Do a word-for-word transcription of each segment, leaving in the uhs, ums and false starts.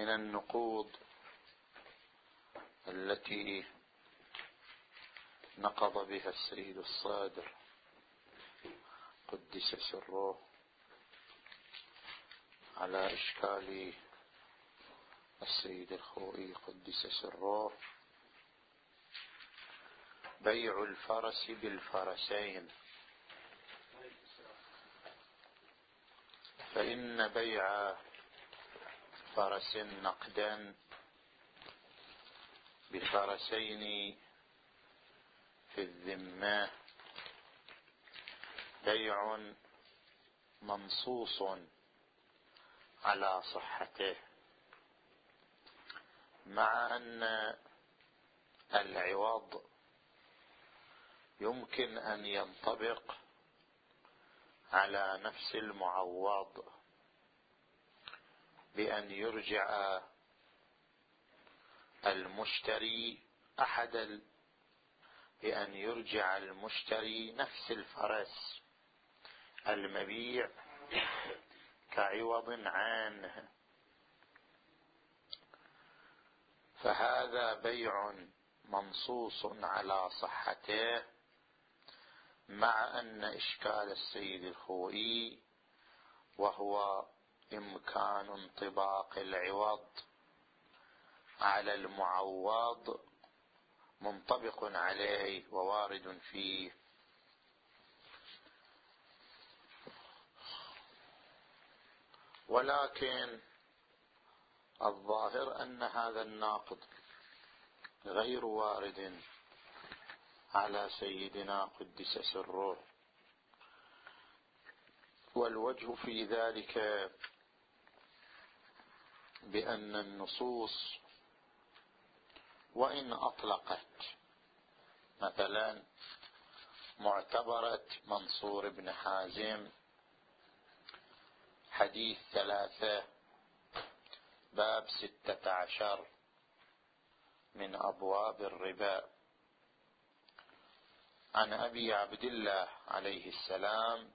من النقوض التي نقض بها السيد الصادر قدس سره على إشكال السيد الخوئي قدس سره بيع الفرس بالفرسين. فإن بيع فرس نقدا بفرسين في الذمة بيع منصوص على صحته، مع أن العوض يمكن أن ينطبق على نفس المعوض بأن يرجع المشتري أحد بأن يرجع المشتري نفس الفرس المبيع كعوض عنه، فهذا بيع منصوص على صحته، مع أن إشكال السيد الخوئي وهو إمكان انطباق العوض على المعوض منطبق عليه ووارد فيه. ولكن الظاهر أن هذا الناقض غير وارد على سيدنا قدس سره، والوجه في ذلك بأن النصوص وإن أطلقت مثلا معتبرة منصور بن حازم حديث ثلاثة باب ستة عشر من أبواب الربا عن أبي عبد الله عليه السلام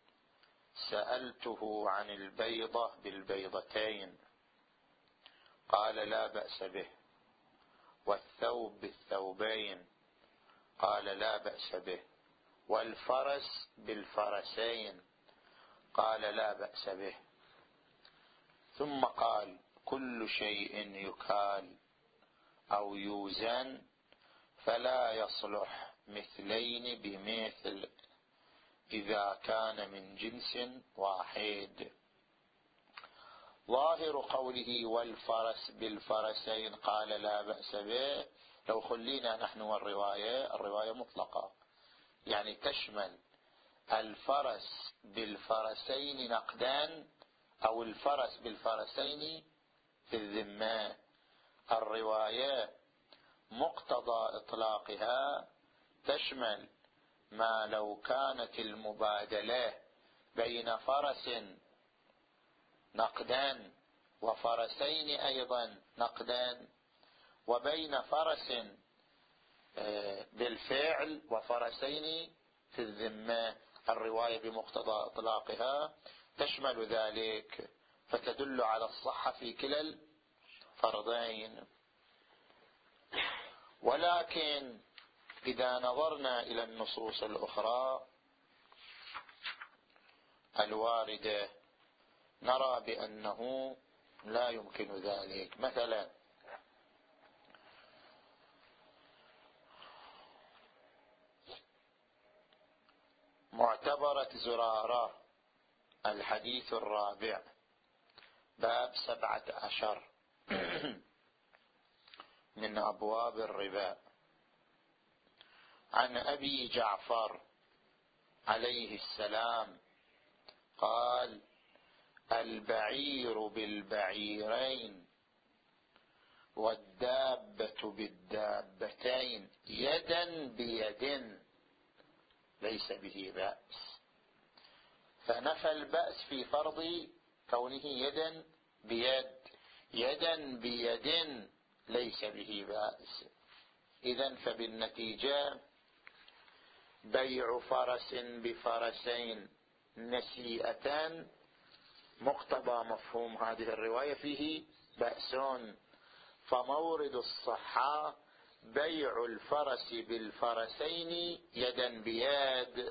سألته عن البيضة بالبيضتين قال لا بأس به، والثوب بالثوبين قال لا بأس به، والفرس بالفرسين قال لا بأس به. ثم قال كل شيء يكال أو يوزن فلا يصلح مثلين بمثل إذا كان من جنس واحد. ظاهر قوله والفرس بالفرسين قال لا بأس به، لو خلينا نحن والرواية، الرواية مطلقة يعني تشمل الفرس بالفرسين نقدان أو الفرس بالفرسين في الذمة. الرواية مقتضى إطلاقها تشمل ما لو كانت المبادلة بين فرس نقدان وفرسين أيضا نقدان، وبين فرس بالفعل وفرسين في الذمة. الرواية بمقتضى إطلاقها تشمل ذلك، فتدل على الصحة في كلا الفرضين. ولكن إذا نظرنا إلى النصوص الأخرى الواردة نرى بأنه لا يمكن ذلك. مثلا معتبرة زرارة الحديث الرابع باب سبعة عشر من أبواب الربا عن أبي جعفر عليه السلام قال البعير بالبعيرين والدابة بالدابتين يدا بيد ليس به بأس. فنفى البأس في فرض كونه يدا بيد، يدا بيد ليس به بأس. إذن فبالنتيجة بيع فرس بفرسين نسيئتان مقتضى مفهوم هذه الرواية فيه بأس، فمورد الصحة بيع الفرس بالفرسين يدا بيد.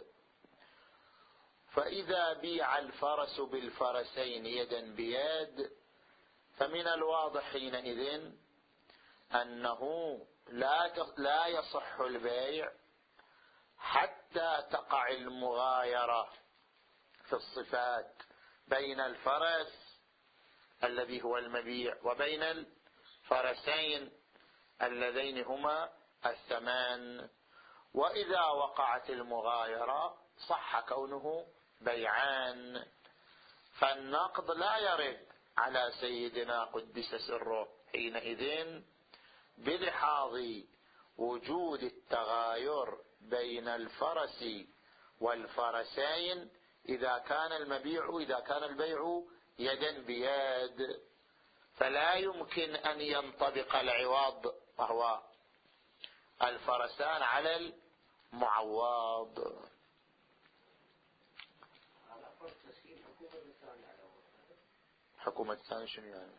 فإذا بيع الفرس بالفرسين يدا بيد فمن الواضح حينئذ أنه لا لا يصح البيع حتى تقع المغايرة في الصفات بين الفرس الذي هو المبيع وبين الفرسين اللذين هما الثمان. وإذا وقعت المغايرة صح كونه بيعان، فالنقض لا يرد على سيدنا قدس سره حينئذ بلحاظ وجود التغاير بين الفرس والفرسين إذا كان المبيع إذا كان البيع يدا بيد، فلا يمكن أن ينطبق العوض وهو الفرسان على المعوض. حكومة الثاني شنو يعني؟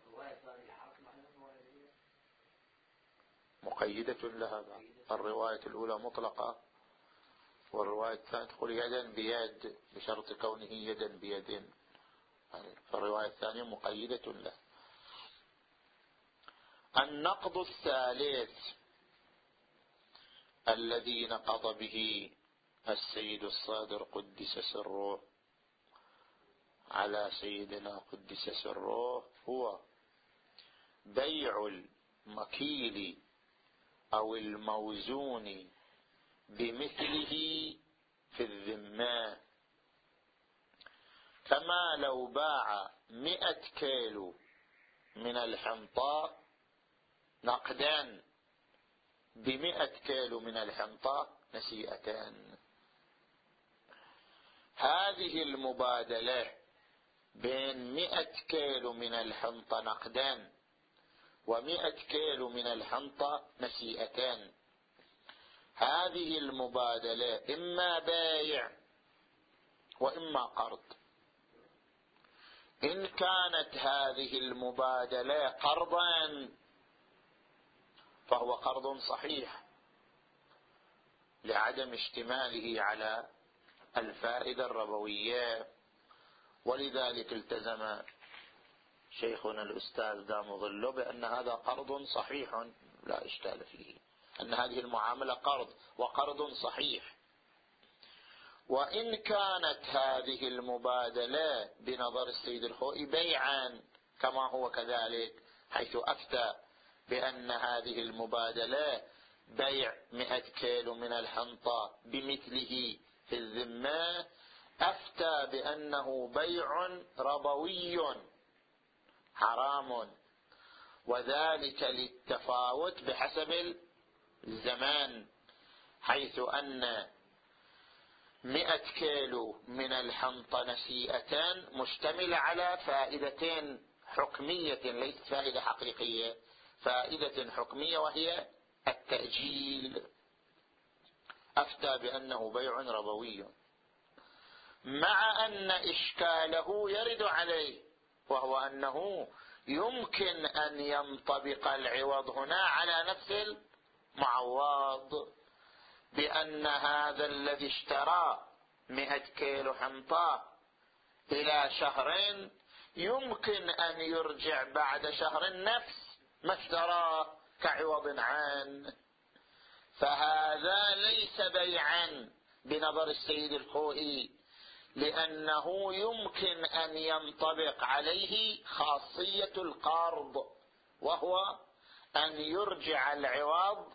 مقيدة لها. الرواية الأولى مطلقة والرواية الثانية تقول يدا بيد بشرط كونه يدا بيد، فالرواية الثانية مقيدة له. النقض الثالث الذي نقض به السيد الصادر قدس سره على سيدنا قدس سره هو بيع المكيل أو الموزون بمثله في الذمة، كما لو باع مئة كيلو من الحنطة نقدا بمئة كيلو من الحنطة نسيئتان. هذه المبادلة بين مئة كيلو من الحنطة نقدا ومئة كيلو من الحنطة نسيئتان، هذه المبادلة إما بيع وإما قرض. إن كانت هذه المبادلة قرضا فهو قرض صحيح لعدم اشتماله على الفائدة الربوية، ولذلك التزم شيخنا الأستاذ دام ظله بأن هذا قرض صحيح لا إشكال فيه، أن هذه المعاملة قرض وقرض صحيح. وإن كانت هذه المبادلة بنظر السيد الخوئي بيعا كما هو كذلك، حيث أفتى بأن هذه المبادلة بيع مئة كيلو من الحنطة بمثله في الذمة، أفتى بأنه بيع ربوي حرام، وذلك للتفاوت بحسب الزمان، حيث أن مئة كيلو من الحنطة نسيئتان مشتملة على فائدتين حكمية ليست فائدة حقيقية، فائدة حكمية وهي التأجيل، أفتى بأنه بيع ربوي، مع أن إشكاله يرد عليه، وهو أنه يمكن أن ينطبق العوض هنا على نفس المعوض، بأن هذا الذي اشترى مئة كيلو حنطة إلى شهرين يمكن أن يرجع بعد شهر نفس ما اشتراه كعوض عن، فهذا ليس بيعا بنظر السيد الخوئي، لأنه يمكن أن ينطبق عليه خاصية القرض، وهو أن يرجع العوض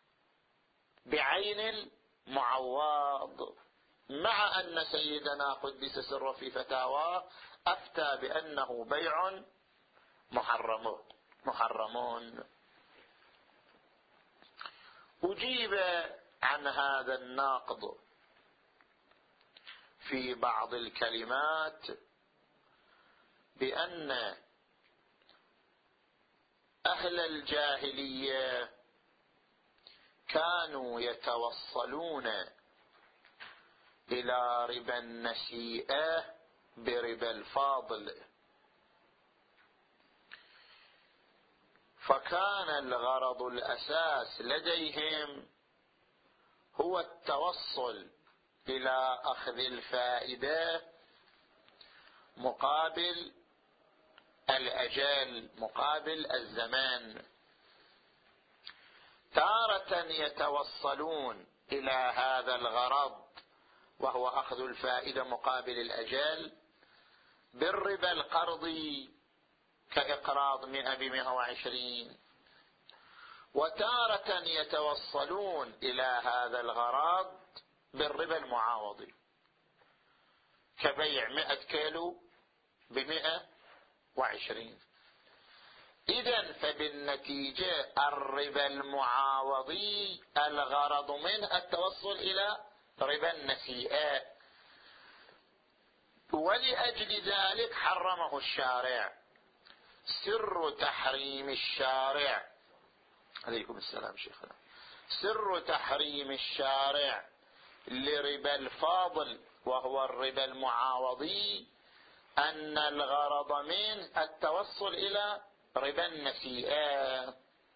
بعين المعوض، مع أن سيدنا قدس سره في فتاواه أفتى بأنه بيع محرم محرمون. أجيب عن هذا الناقض في بعض الكلمات بأن أهل الجاهلية كانوا يتوصلون إلى ربا النسيئة بربا الفاضل، فكان الغرض الأساس لديهم هو التوصل إلى أخذ الفائدة مقابل الأجل، مقابل الزمان. تارة يتوصلون إلى هذا الغرض وهو أخذ الفائدة مقابل الأجل بالربا القرضي كإقراض مئة بمئة وعشرين، وتارة يتوصلون إلى هذا الغرض بالربا المعاوضي كبيع مئة كيلو بمئة وعشرين. إذن فبالنتيجة الربا المعاوضي الغرض منه التوصل إلى ربا النسيئة، ولأجل ذلك حرمه الشارع. سر تحريم الشارع، عليكم السلام شيخنا، سر تحريم الشارع لربا الفاضل وهو الربا المعاوضي أن الغرض منه التوصل إلى ربا النسيئة.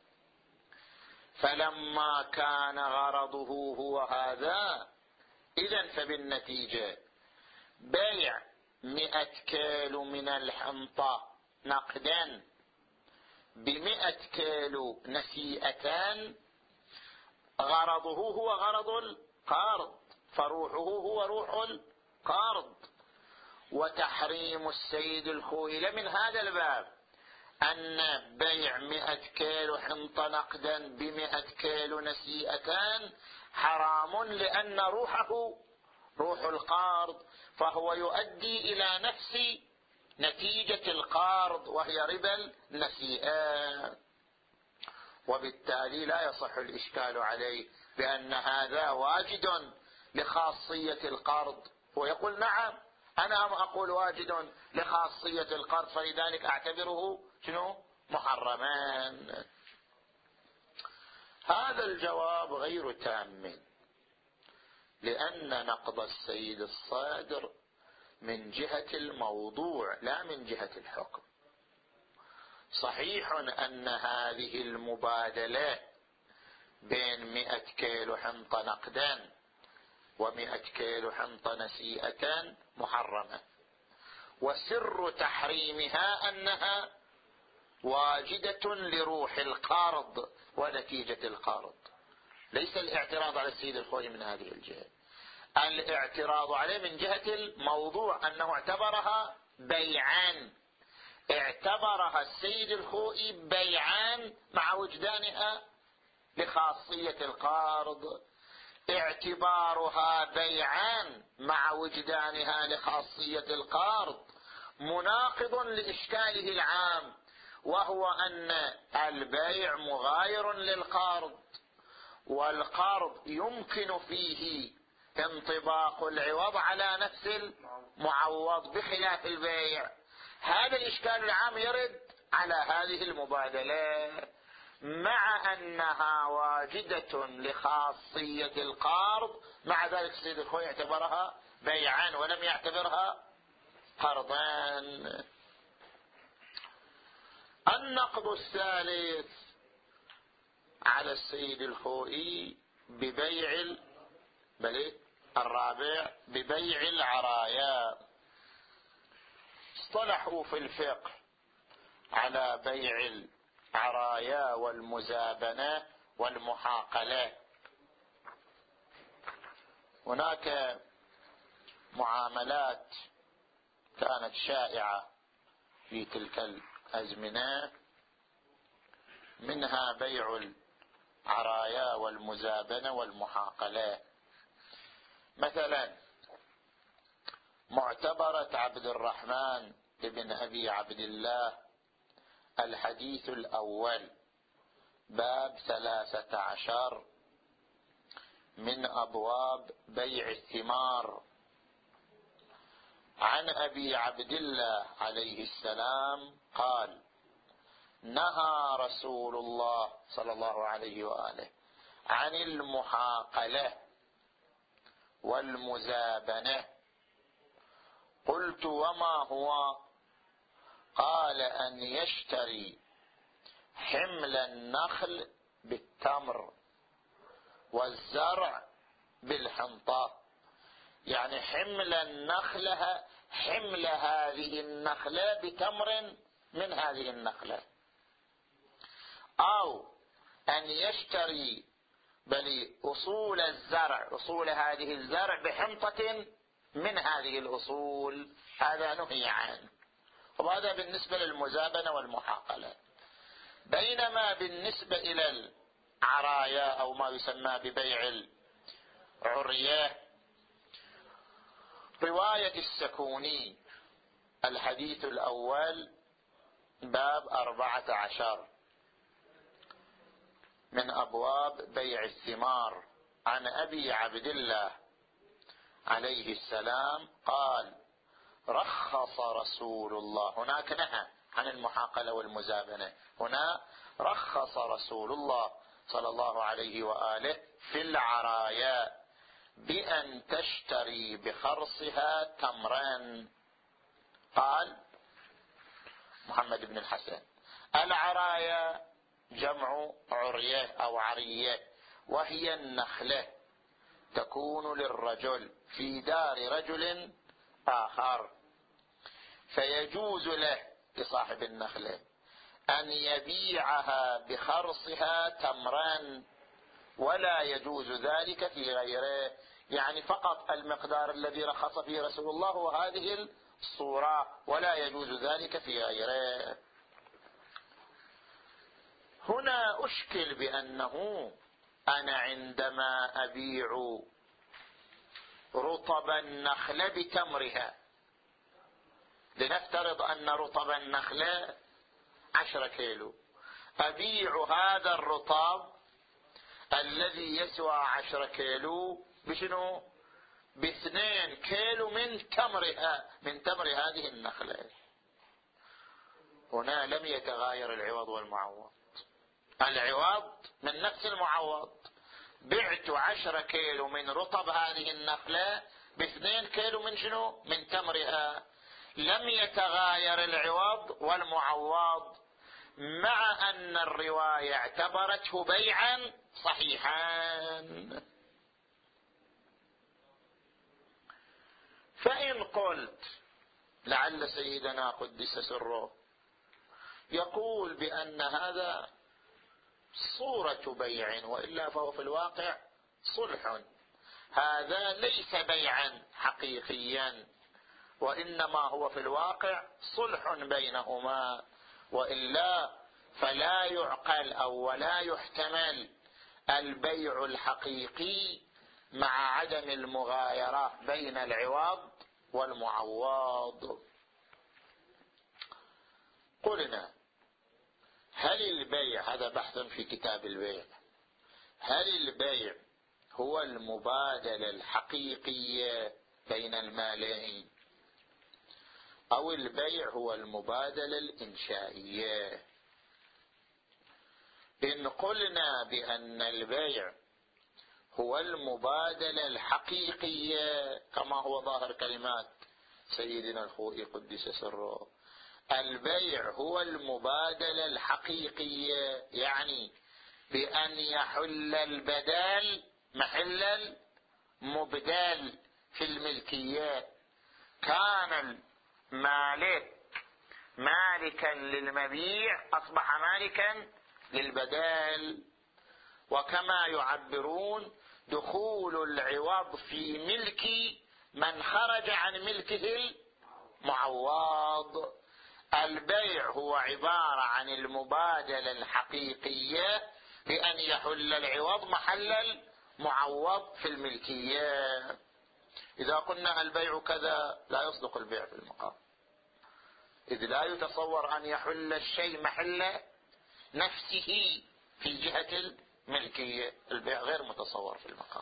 فلما كان غرضه هو هذا، إذن فبالنتيجة بيع مئة كيلو من الحنطة نقدا بمئة كيلو نسيئة غرضه هو غرض القرض، فروحه هو روح القرض. وتحريم السيد الخوئلة من هذا الباب، أن بيع مئة كيلو حنطة نقدا بمئة كيلو نسيئة حرام، لأن روحه روح القرض، فهو يؤدي إلى نفس نتيجة القرض وهي ربا النسيئة، وبالتالي لا يصح الإشكال عليه بأن هذا واجد لخاصية القرض. ويقول نعم أنا أقول واجد لخاصية القرض، فلذلك أعتبره شنو محرمان. هذا الجواب غير تام، لأن نقض السيد الصادر من جهة الموضوع لا من جهة الحكم. صحيح أن هذه المبادلة بين مئة كيلو حنطة نقدا ومئة كيلو حنطة نسيئة محرمة، وسر تحريمها أنها واجدة لروح القرض ونتيجة القرض. ليس الاعتراض على السيد الخوئي من هذه الجهة، الاعتراض عليه من جهة الموضوع، أنه اعتبرها بيعان، اعتبرها السيد الخوئي بيعان مع وجدانها لخاصية القرض. اعتبارها بيعان مع وجدانها لخاصية القرض مناقض لإشكاله العام، وهو أن البيع مغاير للقرض، والقرض يمكن فيه انطباق العوض على نفس المعوض بخلاف البيع. هذا الإشكال العام يرد على هذه المبادلة، مع أنها واجدة لخاصية القرض، مع ذلك السيد الخوئي اعتبرها بيعا ولم يعتبرها قرضان. النقض الثالث على السيد الخوئي ببيع بل الرابع ببيع العرايا. اصطلحوا في الفقه على بيع العرايا والمزابنة والمحاقلة. هناك معاملات كانت شائعة في تلك الأزمنة، منها بيع العرايا والمزابنة والمحاقلة. مثلا معتبرة عبد الرحمن بن أبي عبد الله الحديث الأول باب ثلاثة عشر من أبواب بيع الثمار، عن أبي عبد الله عليه السلام قال: نهى رسول الله صلى الله عليه وآله عن المحاقلة والمزابنة. قلت: وما هو؟ قال: أن يشتري حمل النخل بالتمر والزرع بالحنطة، يعني حمل النخلة حمل هذه النخلة بتمر من هذه النخلة، أو أن يشتري بل أصول الزرع أصول هذه الزرع بحنطة من هذه الأصول، هذا نهي عنه. وهذا بالنسبة للمزابنة والمحاقلة. بينما بالنسبة إلى العرايا أو ما يسمى ببيع العرية، رواية السكوني الحديث الأول باب أربعة عشر من أبواب بيع الثمار، عن أبي عبد الله عليه السلام قال: رخص رسول الله، هناك نهى عن المحاقلة والمزابنة، هنا رخص رسول الله صلى الله عليه وآله في العرايا بأن تشتري بخرصها تمرا. قال محمد بن الحسن: العرايا جمع عرية أو عرية، وهي النخلة تكون للرجل في دار رجل آخر، فيجوز له لصاحب النخلة أن يبيعها بخرصها تمرا، ولا يجوز ذلك في غيره، يعني فقط المقدار الذي رخص فيه رسول الله هو هذه الصورة، ولا يجوز ذلك في غيره. هنا أشكل بأنه أنا عندما أبيع رطب النخلة بتمرها، لنفترض أن رطب النخلة عشرة كيلو، أبيع هذا الرطب الذي يسوى عشرة كيلو بشنو؟ باثنين كيلو من تمرها، من تمر هذه النخلة. هنا لم يتغاير العوض والمعوض، العوض من نفس المعوض، بعت عشرة كيلو من رطب هذه النخلة باثنين كيلو من شنو؟ من تمرها، لم يتغاير العوض والمعوض، مع أن الرواية اعتبرته بيعا صحيحا. فإن قلت لعل سيدنا قدس سره يقول بأن هذا صورة بيع، وإلا فهو في الواقع صلح، هذا ليس بيعا حقيقيا، وإنما هو في الواقع صلح بينهما، وإلا فلا يعقل أو ولا يحتمل البيع الحقيقي مع عدم المغايرة بين العوض والمعوض. قلنا: هل البيع، هذا بحث في كتاب البيع، هل البيع هو المبادلة الحقيقية بين المالين، أو البيع هو المبادلة الإنشائية؟ إن قلنا بأن البيع هو المبادلة الحقيقية كما هو ظاهر كلمات سيدنا الخوئي قدس سره، البيع هو المبادلة الحقيقية، يعني بأن يحل البدال محل المبدال في الملكية، كان المالك مالكا للمبيع أصبح مالكا للبدال. وكما يعبرون: دخول العوض في ملك من خرج عن ملكه المعوض. البيع هو عبارة عن المبادلة الحقيقية بأن يحل العوض محل المعوض في الملكية. إذا قلنا البيع كذا لا يصدق البيع في المقام، إذ لا يتصور أن يحل الشيء محل نفسه في جهة الملكية، البيع غير متصور في المقام.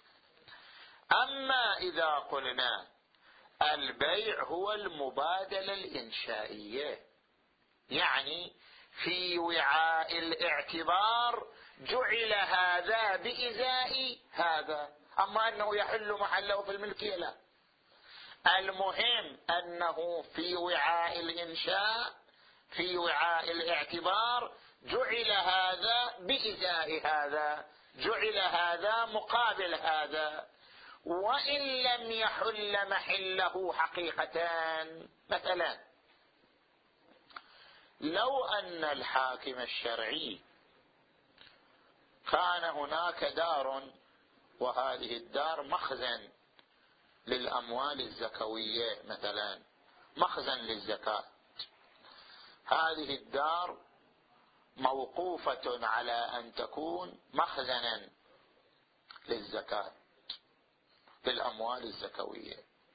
أما إذا قلنا البيع هو المبادلة الإنشائية، يعني في وعاء الاعتبار جعل هذا بإزاء هذا، أما أنه يحل محله في الملكية لا، المهم أنه في وعاء الإنشاء في وعاء الاعتبار جعل هذا بإزاء هذا، جعل هذا مقابل هذا، وإن لم يحل محله حقيقتان. مثلا لو أن الحاكم الشرعي كان هناك دار، وهذه الدار مخزن للأموال الزكوية، مثلا مخزن للزكاة، هذه الدار موقوفة على أن تكون مخزنا للزكاة للأموال الزكوية،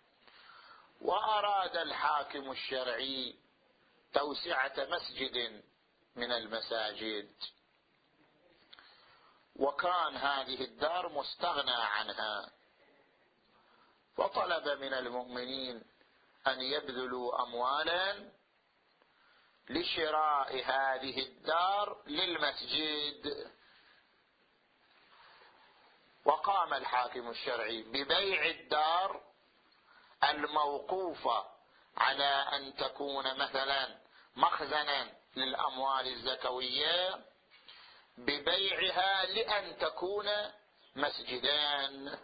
وأراد الحاكم الشرعي توسعة مسجد من المساجد، وكان هذه الدار مستغنى عنها، فطلب من المؤمنين أن يبذلوا أموالا لشراء هذه الدار للمسجد، وقام الحاكم الشرعي ببيع الدار الموقوفة على أن تكون مثلا مخزنا للأموال الزكوية، ببيعها لأن تكون مسجدان.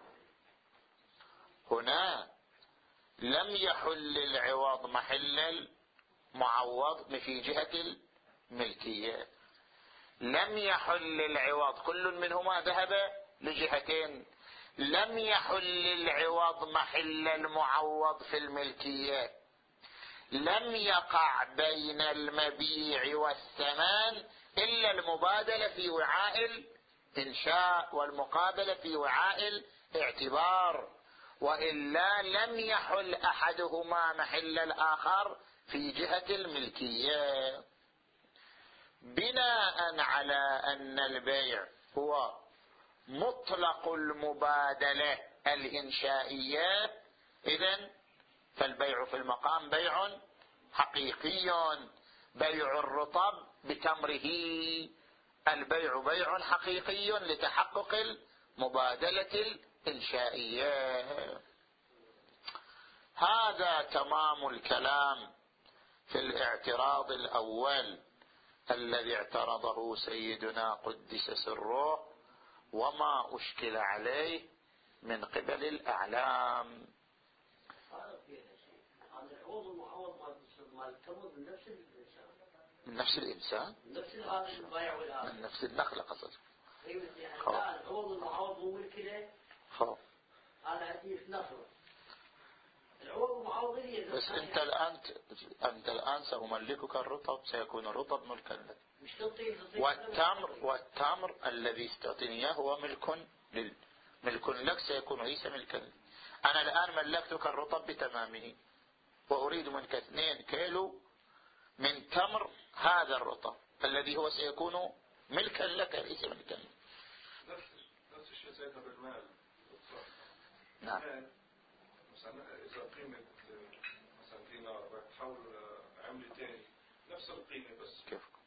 هنا لم يحل العوض محل المعوض في جهة الملكية، لم يحل العوض، كل منهما ذهب لجهتين، لم يحل العوض محل المعوض في الملكية، لم يقع بين المبيع والثمن إلا المبادلة في وعاء الإنشاء والمقابلة في وعاء الاعتبار، وإلا لم يحل أحدهما محل الآخر في جهة الملكية. بناء على أن البيع هو مطلق المبادلة الإنشائية، إذن فالبيع في المقام بيع حقيقي، بيع الرطب بتمره، البيع بيع حقيقي لتحقق المبادلة الإنشائية. هذا تمام الكلام في الاعتراض الأول الذي اعترضه سيدنا قدس سره، وما أشكل عليه من قبل الأعلام. من نفس الإنسان، من نفس النخلة قصد. العوض المعوض مو ملكي له، هذا حديث نخلة. العوض المعوض بس أنت الآن أنت الآن سأملكك الرطب، سيكون الرطب ملكا لك، والتمر والتمر الذي استعطيني اياه هو ملك لل ملك لك، سيكون ليس ملكا لي. أنا الآن ملكتك الرطب بتمامه، وأريد منك اثنين كيلو من تمر هذا الرطب الذي هو سيكون ملكا لك ليس ملكا لي. نفس الشيء سيدنا بالمال. نعم. مثلا إذا قيمة مثلا دينار بتحول عملتين نفس القيمة بس كيف